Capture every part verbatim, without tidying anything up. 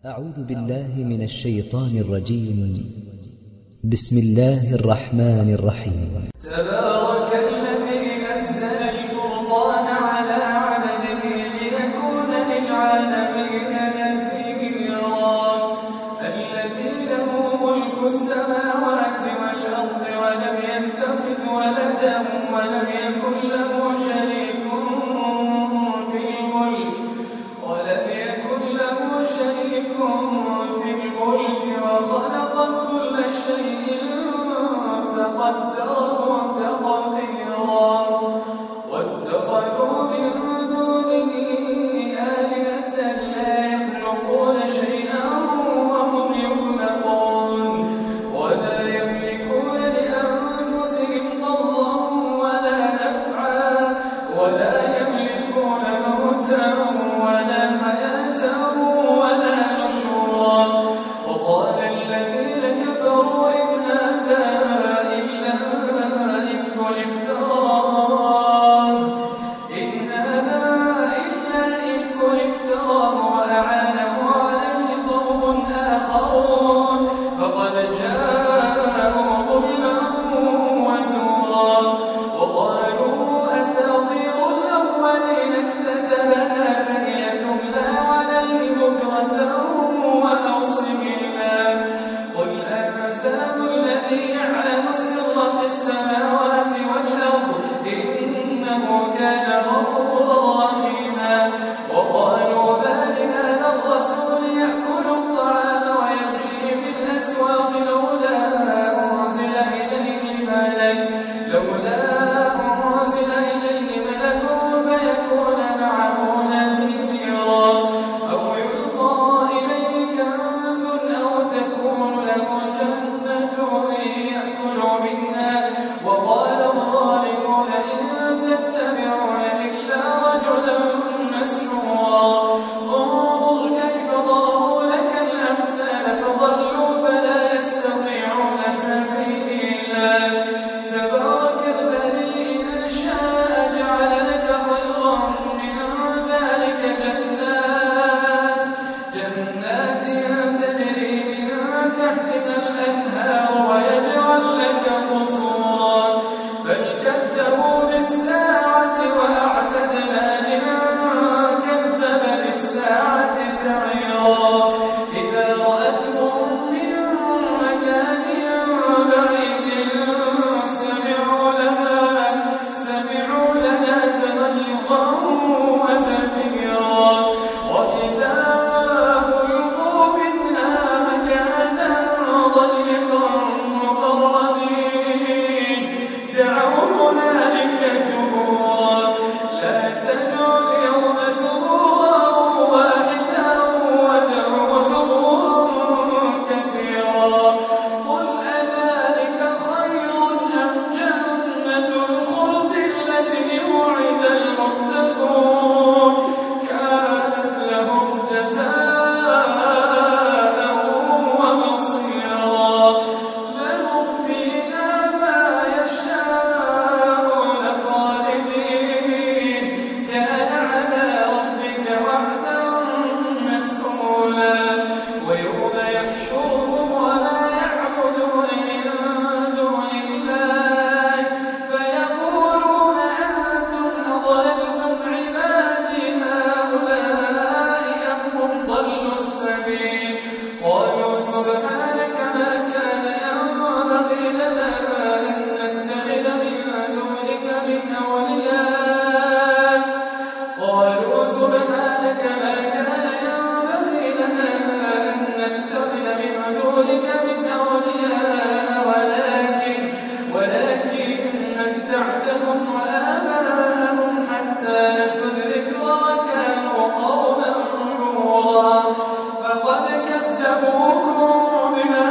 أعوذ بالله من الشيطان الرجيم. بسم الله الرحمن الرحيم. تبارك الذي نزل الفرقان على عبده ليكون للعالمين نذيرا. الذي له ملك السماوات والأرض ولم يتخذ ولدا ولم يكن له شريك في الملك ولم يكن له شريك في الملك وخلق كل شيء فقدره تقديرا. واتخذوا من دونه آلهة لا يخلقون شيئا وهم يخلقون ولا يملكون لأنفسهم ضرا ولا نفعا ولا يملكون موتا ولا حياة ولا نشورا. وقال الذين كفروا إن هذا إلا إفك افتراه إن هذا إلا إفك افتراه وأعانه عليه قوم آخرون فقد جاءوا ظلما وزورا. وقالوا أساطير الأولين اكتتبها فهي تملى عليه بكرة وأصيلا. قل أنزله الذي يعلم السر في السماوات والأرض إنه كان غفورا رحيما. وقالوا ما لهذا الرسول يأكل الطعام ويمشي في الأسواق لولا أنزل إليه ملك لولا أنزل إليه ملك فيكون معه نذيرا. أو يلقى إليه كنز أو تكون له جنة يأكل منها. وقال الظالمون إن تتبعون إلا رجلا مسحورا. انظر كيف ضربوا لك الأمثال فضلوا فلا يستطيعون سبيلا. تبارك الذي إن شاء جعل لك خيرا من ذلك جنات جنات تجري من تحتها الأنهار ويجعل لك قصورا. بل كذبوا بالساعة وأعتدنا لمن كذب بالساعة سعيرا. إذا رأتهم من مكان بعيد سمعوا لها سمعوا لها تغيظا وزفيرا. وإذا ألقوا منها مكانا ضيقا مقرنين دعوا هنالك ثبورا. لا تدعوا اليوم ثبورا واحدا وادعوا ثبورا كثيرا. قل أذلك خير أم جنة الخلد التي وعد المتقون كانت لهم جزاء ومصيرا. لهم فيها ما يشاءون خالدين كان على ربك وعدا مسئولا. ويوم يحشرهم وما يعبدون من دون الله فيقولون أنتم أضللتم عبادي هؤلاء أم هم ضلوا السبيل. قالوا سبحانك ما كان ينبغي لنا أن نتخذ من دونك من أولياء قالوا سبحانك ما كان ينبغي لنا أن نتخذ من دونك من أولياء ولكن ولكن متعتهم وآباءهم حتى نسوا الذكر وكانوا قوما بورا. فقد كذبوكم بما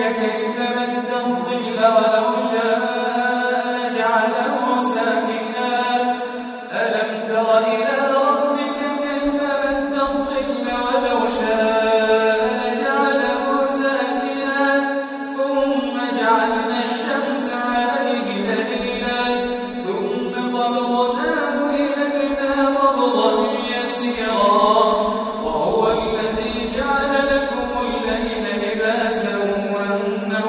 كيف مد الظل ولو شاء لجعله ساكنا ألم تر إلى ربك كيف مد الظل ولو شاء لجعله ساكنا ثم جعلنا الشمس عليه دليلا ثم قبضناه إلينا قبضا يسيرا وهو الذي جعل لكم الليل لباسا والنهار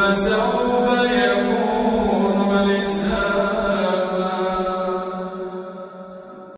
واسع